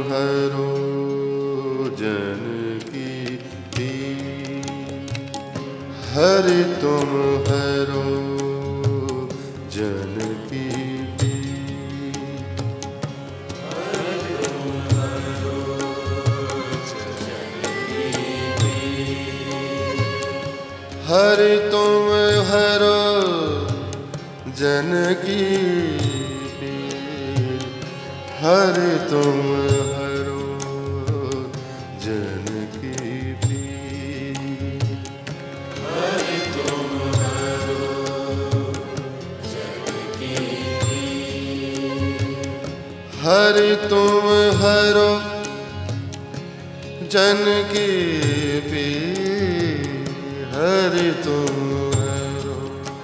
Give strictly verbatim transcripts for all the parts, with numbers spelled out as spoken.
हरो जन की पीर। हरि तुम हरो जन की हरि तुम हरो जन की पीर। हरि तुम हरो जन की पीर। हरि तुम हरो जन की पीर। हरि तुम हरो जन की पीर। हरि तुम हरो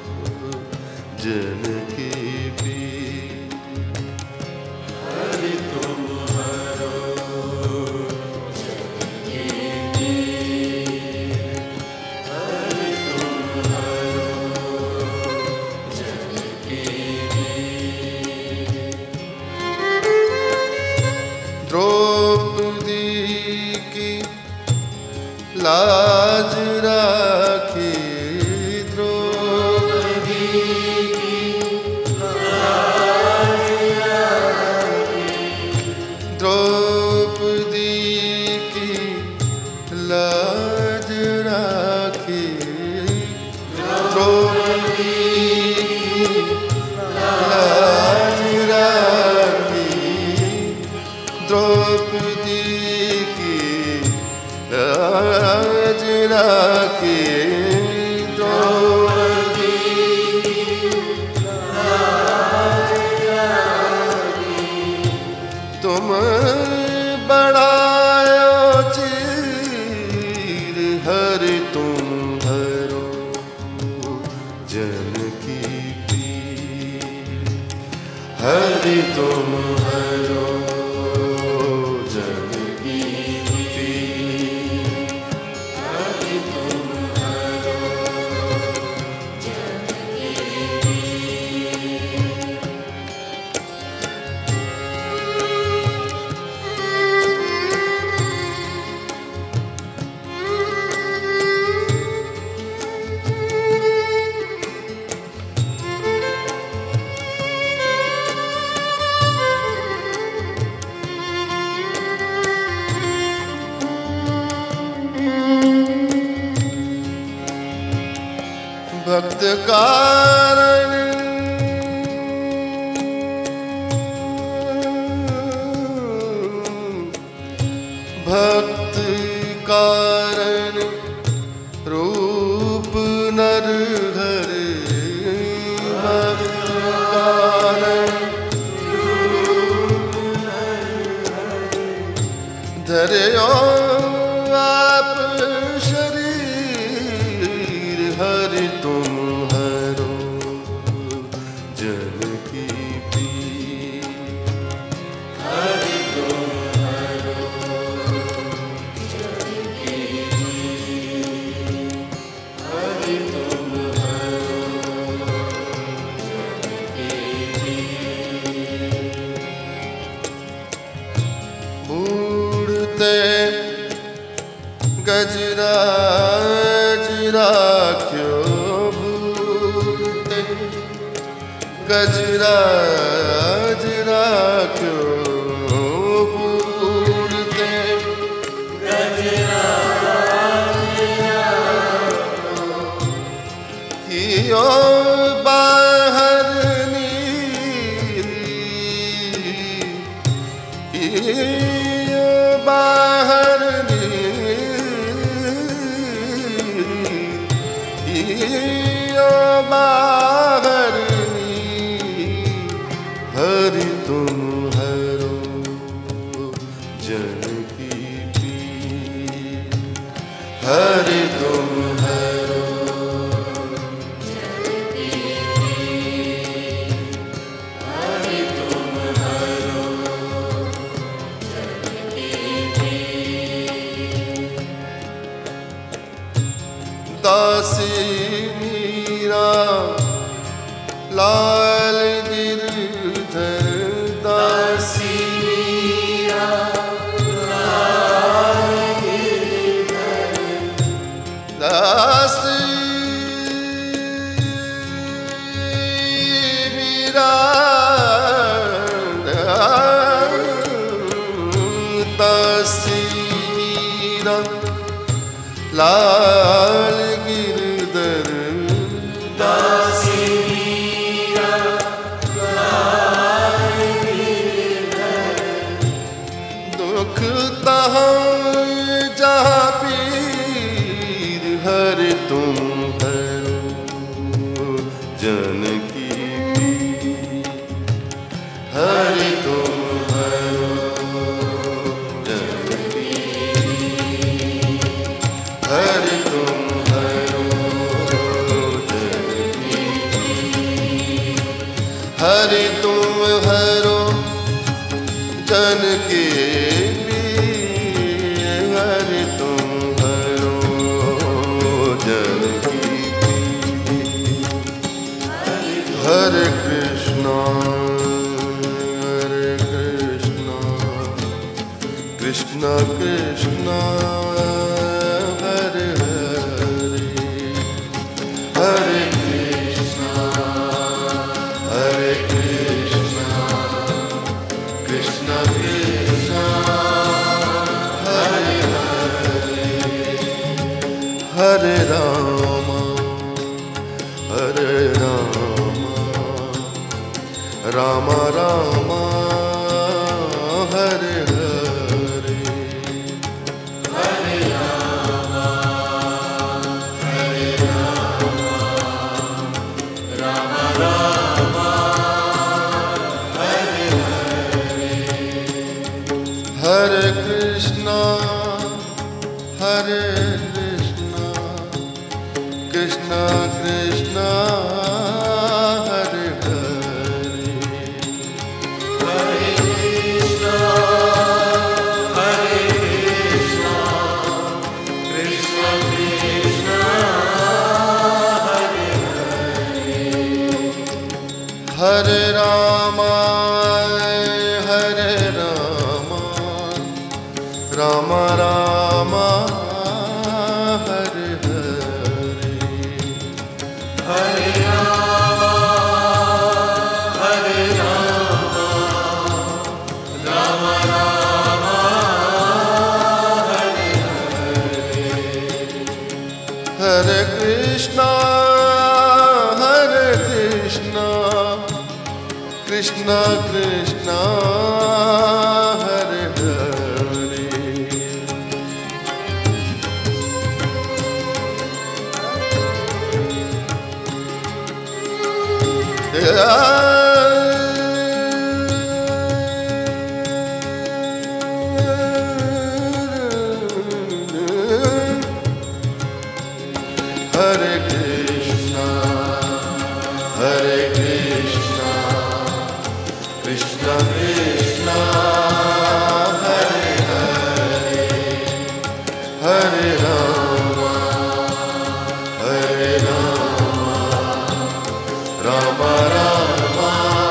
जन की पीर। हरि तुम हरो जन की पीर। हरि तुम हरो जन की पीर। द्रौपदी की लाज राखी। द्रौपदी की लाज राखी। द्रौपदी की लाज राखी। द्रौपदी की लाज राखी। द्रौपदी की लाज राखी। द्रौपदी की लाज राखी। तुम बढ़ायो चीर। हरि तुम हरो जन की पीर। हरि तुम हरो जन की पीर। हरि तुम हरो जन की पीर। भक्त कारण भक्त कारण रूप नर घर। भक्त कारण रूप नर घर। धर्यो आप शरीर। हरि तुम हरो जन की पीर। हरि तुम हरो जन की पीर। हरि तुम हरो जन की पीर। बूढ़ते गजराज राख्यो। बूढ़ते गजराज राख्यो। बूढ़ते गजराज राख्यो। कियो बाहर नीरी। कियो बाहर कियो बाहर नीर। हरि तुम हरो जन की पीर। हरि तुम हरो जन की पीर। हरि तुम हरो जन की पीर। दासी मीरा लाल गिरधर। दासी मीरा दासी मीरा लाल गिरधर दासी मीरा लाल गिरधर दुख तहाँ जहाँ पीर हर तुम हरो जनकी पीर हर तुम हरो जनकी हर तुम हरो जनकी हर तुम हरो जनकी हर तुम हरो जनकी हरे कृष्णा हरे कृष्णा कृष्णा कृष्णा हरे हरे हरे कृष्णा हरे कृष्णा कृष्णा कृष्णा हरे हरे हरे राम हरे राम राम राम हरे हरे हरे राम हरे राम राम राम हरे हरे हरे कृष्णा हरे कृष्णा कृष्णा कृष्णा हरे हरे हरे कृष्णा हरे कृष्णा कृष्णा कृष्णा हरे हरे हरे राम हरे राम राम राम हरे हरे हरे राम हरे राम राम राम हरे हरे हरे कृष्णा हरे कृष्णा कृष्णा कृष्णा हरे हरे हरे कृष्णा हरे कृष्णा कृष्णा कृष्णा हरे हरे हरे राम हरे राम राम राम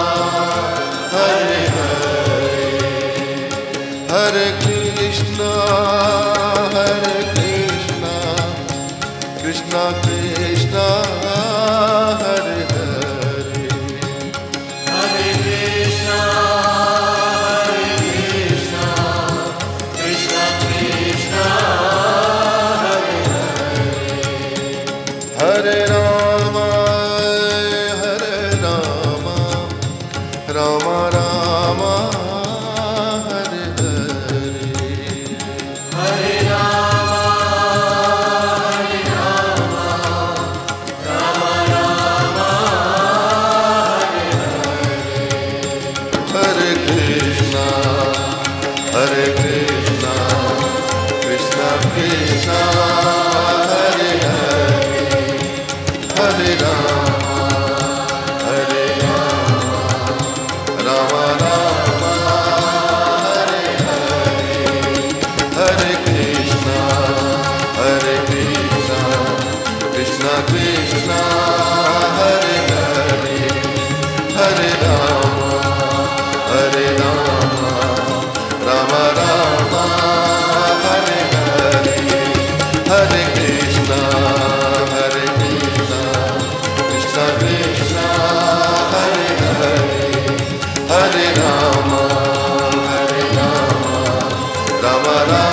हरे हरे हरे कृष्णा हरे कृष्णा कृष्णा कृष्णा हरे हरे हरे कृष्णा हरे कृष्णा कृष्णा कृष्णा हरे हरे हरे राम हरे राम राम राम हरे हरे हरे राम हरे राम राम राम हरे हरे हरे कृष्णा हरे कृष्णा कृष्णा कृष्णा हरे हरे हरे राम हरे राम राम राम हरे हरे हरे कृष्णा हरे कृष्णा कृष्णा कृष्णा हरे हरे हरे राम हरे राम राम राम Rama